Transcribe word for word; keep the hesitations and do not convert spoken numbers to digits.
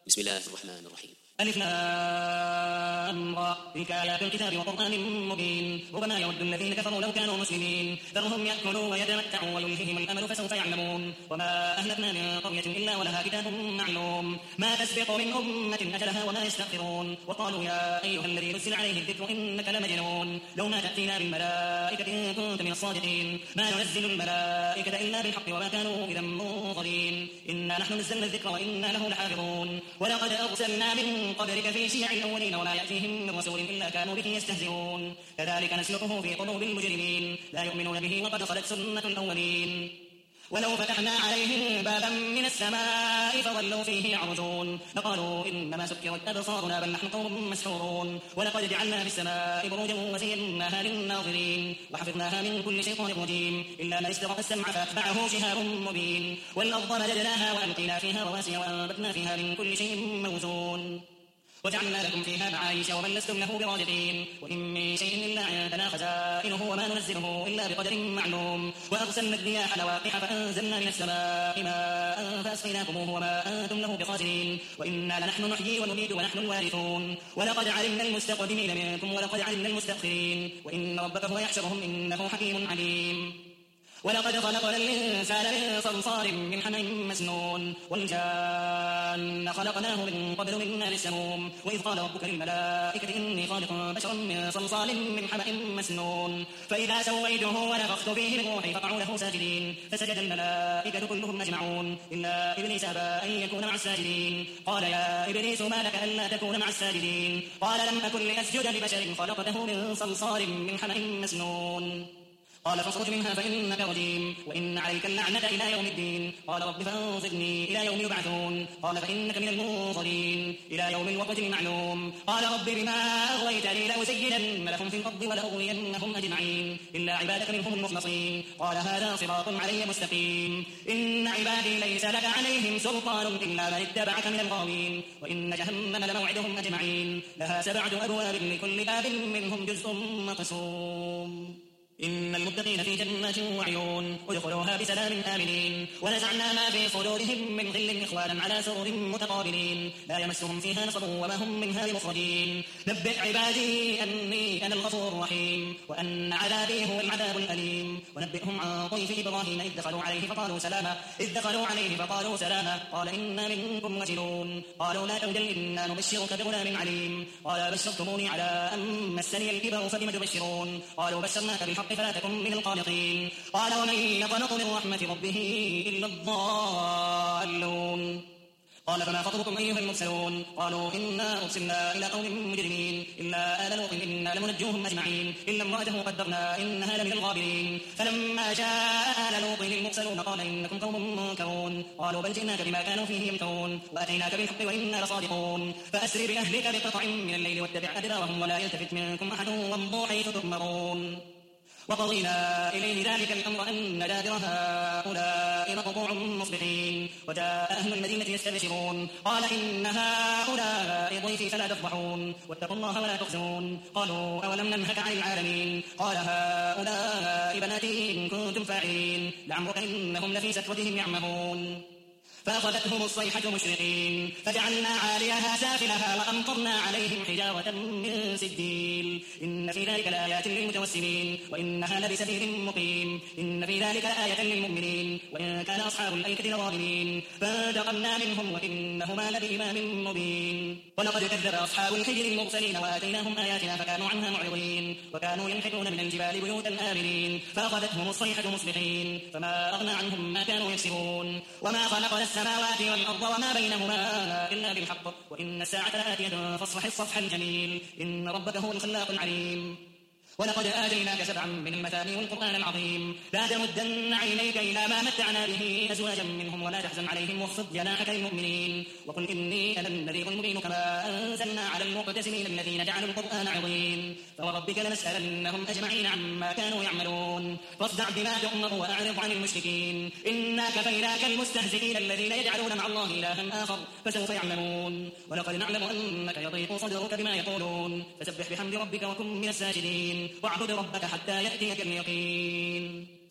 بسم الله الرحمن الرحيم. ألف لام را تلك آيات الكتاب وقرآن مبين ربما يود الذين كفروا لو كانوا مسلمين ذرهم يأكلوا ويتمتعوا ويلههم الأمل فسوف يعلمون وما أهلكنا من قرية إلا ولها كتاب معلوم ما تسبق من أمة أجلها وما يستأخرون وقالوا يا أيها الذي نزل عليه الذكر إنك لمجنون لو ما تأتينا بالملائكة إن كنت من الصادقين ما ننزل الملائكة إلا بالحق وما كانوا إذا منظرين إنا نحن نزلنا الذكر وإنا له لحافظون ولقد أرسلنا من قبلك في شيع الأولين وما يأتيهم من رسول إلا كانوا به يستهزئون كذلك نسلكه في قلوب المجرمين لا يؤمنون به وقد خلت سنة الأولين ولو فتحنا عليهم بابا من السماء فظلوا فيه يعرجون لقالوا إنما سكرت أبصارنا بل نحن قوم مسحورون ولقد جعلنا في السماء بروجا وزيناها للناظرين وحفظناها من كل شيطان رجيم إلا من استرق السمع فأتبعه شهاب مبين والأرض مددناها وألقينا فيها رواسي وأنبتنا فيها من كل شيء موزون وجعلنا لكم فيها معايش ومن لستم له برازقين وإن من شيء إلا عندنا خزائنه وما ننزله إلا بقدر معلوم وأرسلنا الرياح لواقح فأنزلنا من السماء ماء فأسقيناكموه وما أنتم له بخازنين وإنا لنحن نحيي ونميت ونحن الوارثون ولقد علمنا المستقدمين منكم ولقد علمنا المستأخرين وإن ربك هو يحشرهم إنه حكيم عليم ولقد خلقنا الإنسان من صلصال من حمإ مسنون والجان خلقناه من قبل من نار السموم وإذ قال ربك للملائكة إني خالق بشرا من صلصال من حمإ مسنون فإذا سويته ونفخت فيه من روحي فقعوا له ساجدين فسجد الملائكة كلهم أجمعون إلا إبليس أبى أن يكون مع الساجدين قال يا إبليس ما لك ألا تكون مع الساجدين قال لم أكن لأسجد لبشر خلقته من صلصال من حمإ مسنون قال فاخرج منها فإنك رجيم وإن عليك اللعنة إلى يوم الدين قال رب فانظرني إلى يوم يبعثون قال فإنك من المنظرين إلى يوم الوقت المعلوم قال رب بما أغويتني لأزينن لهم في الأرض ولأغوينهم أجمعين إلا عبادك منهم المخلصين قال هذا صراط علي مستقيم إن عبادي ليس لك عليهم سلطان إلا من اتبعك من الغاوين وإن جهنم لموعدهم أجمعين لها سبعة أبواب لكل باب منهم جزء مقسوم إن المتقين في جنات وعيون ادخلوها بسلام آمنين ونزعنا ما في صدورهم من غل إخوانا على سرر متقابلين لا يمسهم فيها نصب وما هم منها بمخرجين نبئ عبادي أني أنا الغفور الرحيم وأن عذابي هو العذاب الأليم ونبئهم عن ضيف إبراهيم إذ دخلوا عليه فقالوا سلاما إذ دخلوا عليه فقالوا سلاما قال إنا منكم وجلون قالوا لا توجل إنا نبشرك بغلام عليم قال بشرتموني على أن مسني الكبر فبم تبشرون قالوا بشرناك بالحق فلا تكن من القانطين قال ومن يقنط من رحمة ربه إلا الضالون قال فما خطبكم أيها المرسلون قالوا إنا أرسلنا إلى قوم مجرمين إلا آل لوط إنا لمنجوهم أجمعين إلا امرأته قدرنا إنها لمن الغابرين فلما جاء آل لوط المرسلون قال إنكم قوم منكرون قالوا بل جئناك بما كانوا فيه يمترون وأتيناك بالحق وإنا لصادقون فأسر بأهلك بقطع من الليل واتبع أدبارهم ولا يلتفت منكم أحد وامضوا حيث تؤمرون وقضينا إليه ذلك الأمر أن دابر هؤلاء مقطوع مصبحين وجاء أهل المدينة يستبشرون قال إن هؤلاء ضيفي فلا تفضحون واتقوا الله ولا تخزون قالوا أولم ننهك عن العالمين قال هؤلاء بناتي إن كنتم فاعلين لعمرك إنهم لفي سكرتهم يعمهون فأخذتهم الصيحة مشرقين فجعلنا عاليها سافلها وأمطرنا عليهم حجارة من سجيل إن في ذلك لآيات للمتوسمين وإنها لبسبيل مقيم إن في ذلك لآية للمؤمنين وإن كان أصحاب الأيكة لظالمين فانتقمنا منهم وإنهما لبإمام مبين ولقد كذب أصحاب الحجر المرسلين وآتيناهم آياتنا فكانوا عنها معرضين وكانوا ينحتون من الجبال بيوتا آمنين فأخذتهم الصيحة مصبحين فما أغنى عنهم ما كانوا يكسبون وما خلقنا السماوات والأرض وما بينهما إلا بالحق وإن الساعة لآتية فاصفح الصفح الجميل إن ربك هو الخلاق العليم ولقد آتيناك سبعا من المثاني والقرآن العظيم لا تمدن عينيك إلى ما متعنا به أزواجا منهم ولا تحزن عليهم واخفض جناحك للمؤمنين وقل إني أنا النذير المبين كما أنزلنا على المقتسمين الذين جعلوا القرآن عظيم فوربك لنسألنهم أجمعين عما كانوا يعملون فاصدع بما تؤمر وأعرض عن المشركين إنا كفيناك المستهزئين الذين يجعلون مع الله إلها آخر فسوف يعلمون ولقد نعلم أنك يضيق صدرك بما يقولون فسبح بحمد ربك وكن من الساجدين واعبد ربك حتى يأتيك اليقين